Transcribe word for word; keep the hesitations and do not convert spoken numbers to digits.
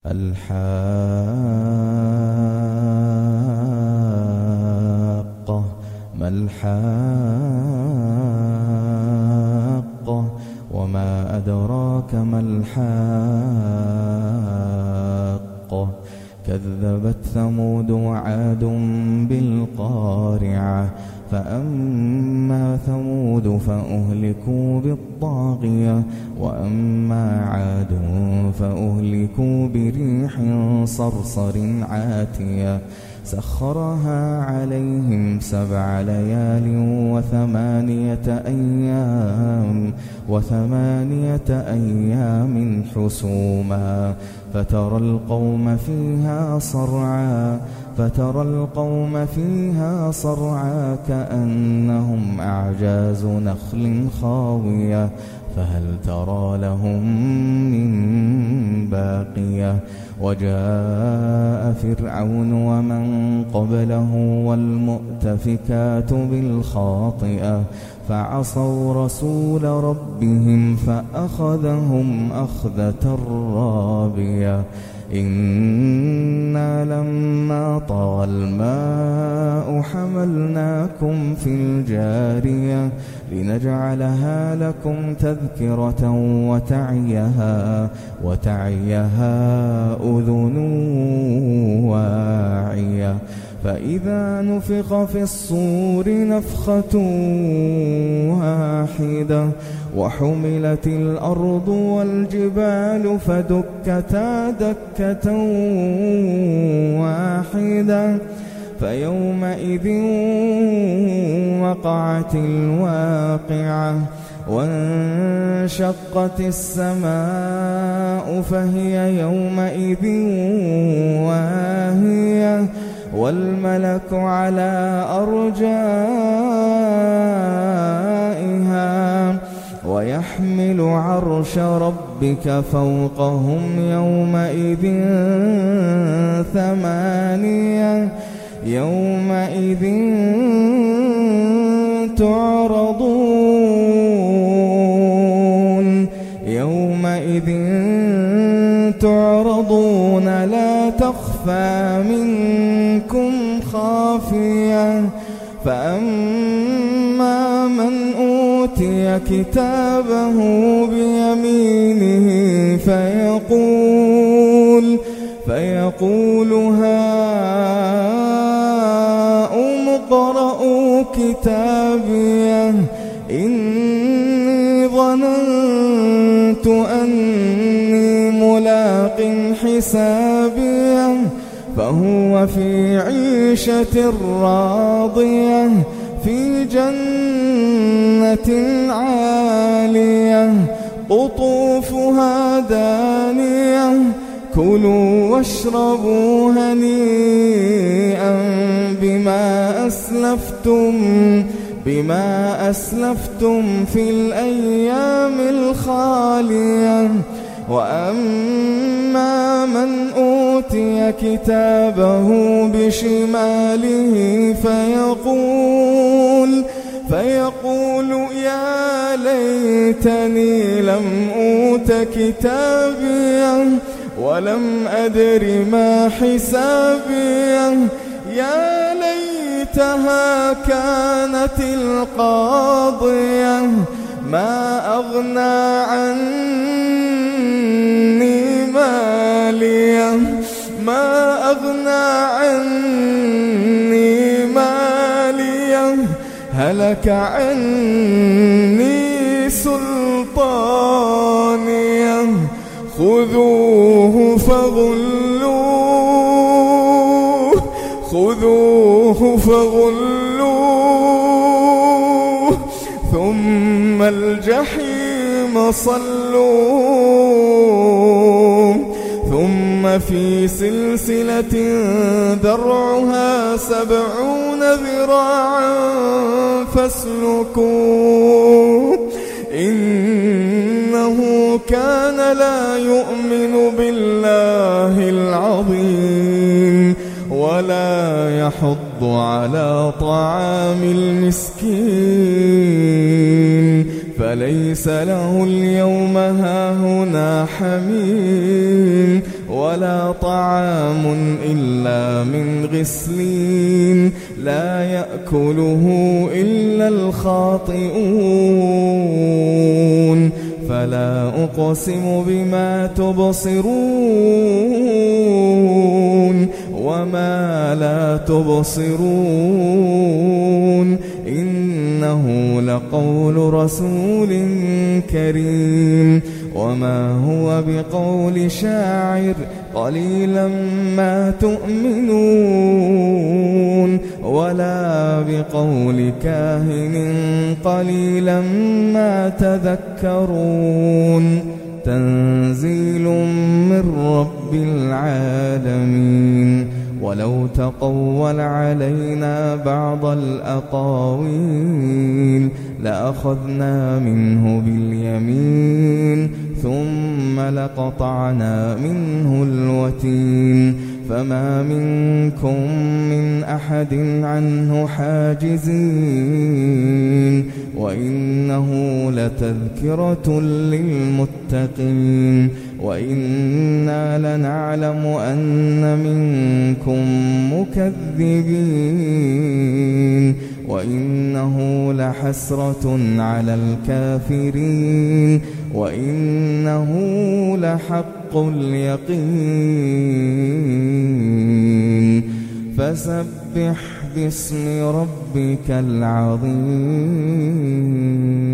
الحاقة ما الحاقة وما أدراك ما الحاقة كذبت ثمود وعاد بالقارعة فأما ثمود فأهلكوا بالطاغية وأما عاد فأهلكوا بريح صرصر عاتية سخرها عليهم سبع ليال وثمانية أيام وثمانية أيام حسوما فترى القوم فيها صرعا فترى القوم فيها صرعا كأنهم أعجاز نخل خاوية فهل ترى لهم من باقية وجاء فرعون ومن قبله والمؤتفكات بالخاطئة فعصوا رسول ربهم فأخذهم أخذة رابية إنا لما طغى الماء حملناكم في الجارية لنجعلها لكم تذكرة وتعيها وتعيها أذن واعية فإذا نفخ في الصور نفخة واحدة وحملت الأرض والجبال فدكتا دكة واحدة فيومئذ وقعت الواقعة وانشقت السماء فهي يومئذ واهية والملك على أرجائها ويحمل عرش ربك فوقهم يومئذ ثمانية يومئذ تعرضون يومئذ تعرضون لا تخفى منكم خافية فأما من أوتي كتابه بيمينه فيقول فيقول هاؤم اقرءوا كتابيه إني ظننت أني ملاق حسابيه فهو في عيشة راضية في جنة عالية قطوفها دانية كلوا واشربوا هنيئا بما أسلفتم بما أسلفتم في الأيام الخالية وأما من أوتي كتابه بشماله فيقول فيقول يا ليتني لم أوت كتابيه ولم أدر ما حسابيه يا ليتها كانت القاضية ما أغنى عني ماليه ما أغنى عني ماليه هلك عني سلطانيه خذوه فغلوه خذوه فغلوه ثم الجحيم صلوه ثم في سلسلة ذرعها سبعون ذراعا فاسلكوه إنه كان لا يؤمن بالله العظيم ولا يحض على طعام المسكين فليس له اليوم هاهنا حميم ولا طعام إلا من غسلين لا يأكله إلا الخاطئون فلا أقسم بما تبصرون وما لا تبصرون إنه لقول رسول كريم وما هو بقول شاعر قليلا ما تؤمنون ولا بقول كاهن قليلا ما تذكرون تنزيل من رب العالمين ولو تقول علينا بعض الأقاويل لأخذنا منه باليمين ثم لقطعنا منه الوتين فما منكم من أحد عنه حاجزين وإنه لتذكرة للمتقين وإنا لنعلم أن منكم مكذبين وإنه لحسرة على الكافرين وإنه لحق اليقين فسبح باسم ربك العظيم.